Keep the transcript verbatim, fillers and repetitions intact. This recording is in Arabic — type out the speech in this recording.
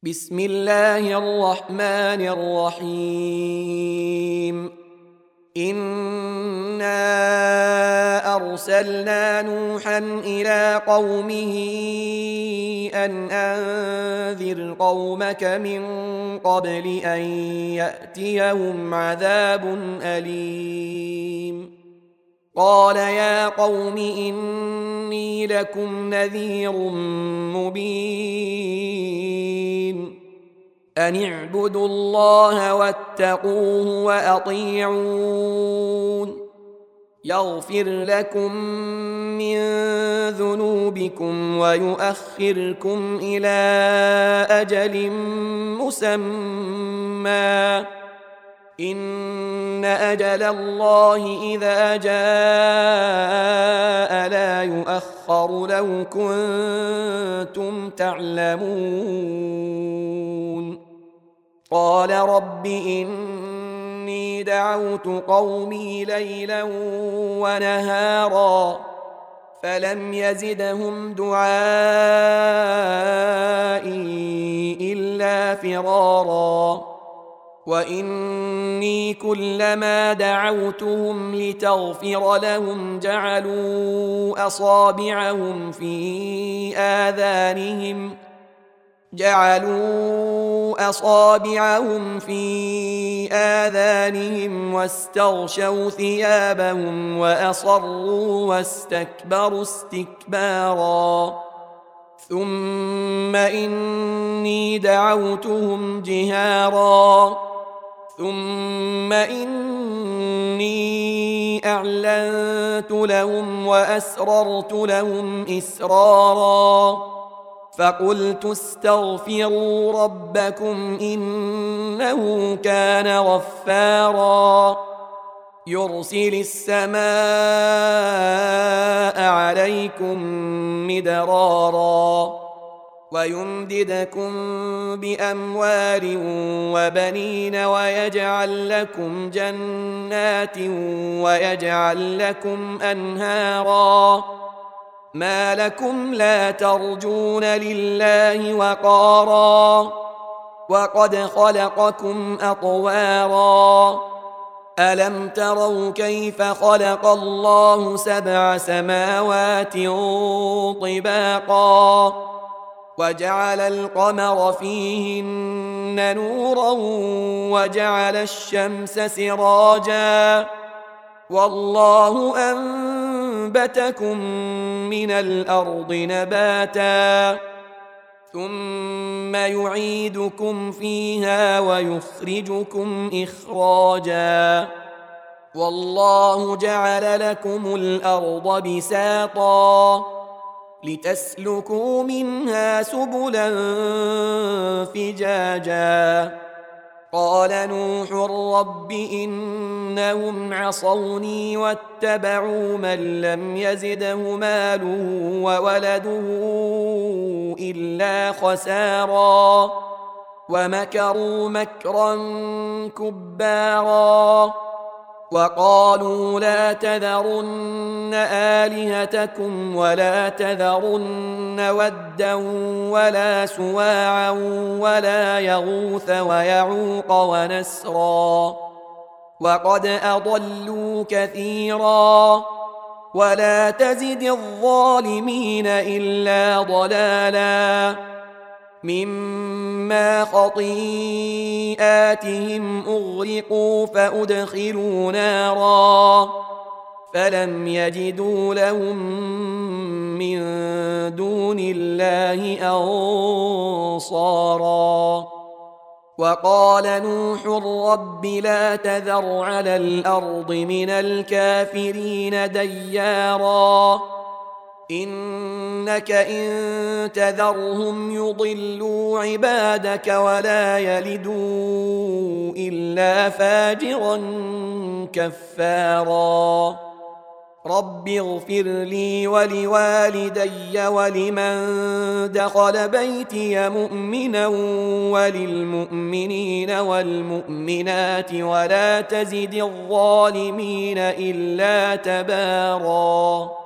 بسم الله الرحمن الرحيم. إنا أرسلنا نوحا إلى قومه أن أنذر قومك من قبل أن يأتيهم عذاب أليم. قال يا قوم إني لكم نذير مبين أن اعبدوا الله واتقوه وأطيعون يغفر لكم من ذنوبكم ويؤخركم إلى أجل مسمى إن أجل الله إذا جاء لا يؤخر لو كنتم تعلمون. قال رب إني دعوت قومي ليلا ونهارا فلم يزدهم دعائي إلا فرارا وإني كلما دعوتهم لتغفر لهم جعلوا أصابعهم في آذانهم جعلوا أصابعهم في آذانهم واستغشوا ثيابهم وأصروا واستكبروا استكبارا ثم إني دعوتهم جهارا ثم إني أعلنت لهم وأسررت لهم إسرارا فقلت استغفروا ربكم إنه كان غفارا يرسل السماء عليكم مدرارا ويمددكم بأموال وبنين ويجعل لكم جنات ويجعل لكم أنهارا ما لكم لا ترجون لله وقارا وقد خلقكم أطوارا ألم تروا كيف خلق الله سبع سماوات طباقا وجعل القمر فيهن نورا وجعل الشمس سراجا والله أنبتكم من الأرض نباتا ثم يعيدكم فيها ويخرجكم إخراجا والله جعل لكم الأرض بساطا لتسلكوا منها سبلا فجاجا قال نوح رب إنهم عصوني واتبعوا من لم يزده ماله وولده إلا خسارا ومكروا مكرا كبارا وقالوا لا تذرن آلهتكم ولا تذرن ودا ولا سواعا ولا يغوث ويعوق ونسرا وقد أضلوا كثيرا ولا تزد الظالمين إلا ضلالا مما خطيئاتهم أغرقوا فأدخلوا نارا فلم يجدوا لهم من دون الله أنصارا وقال نوح رب لا تذر على الأرض من الكافرين ديارا إنك إن تذرهم يضلوا عبادك ولا يلدوا إلا فاجرا كفارا رب اغفر لي ولوالدي ولمن دخل بيتي مؤمنا وللمؤمنين والمؤمنات ولا تزد الظالمين إلا تباراً.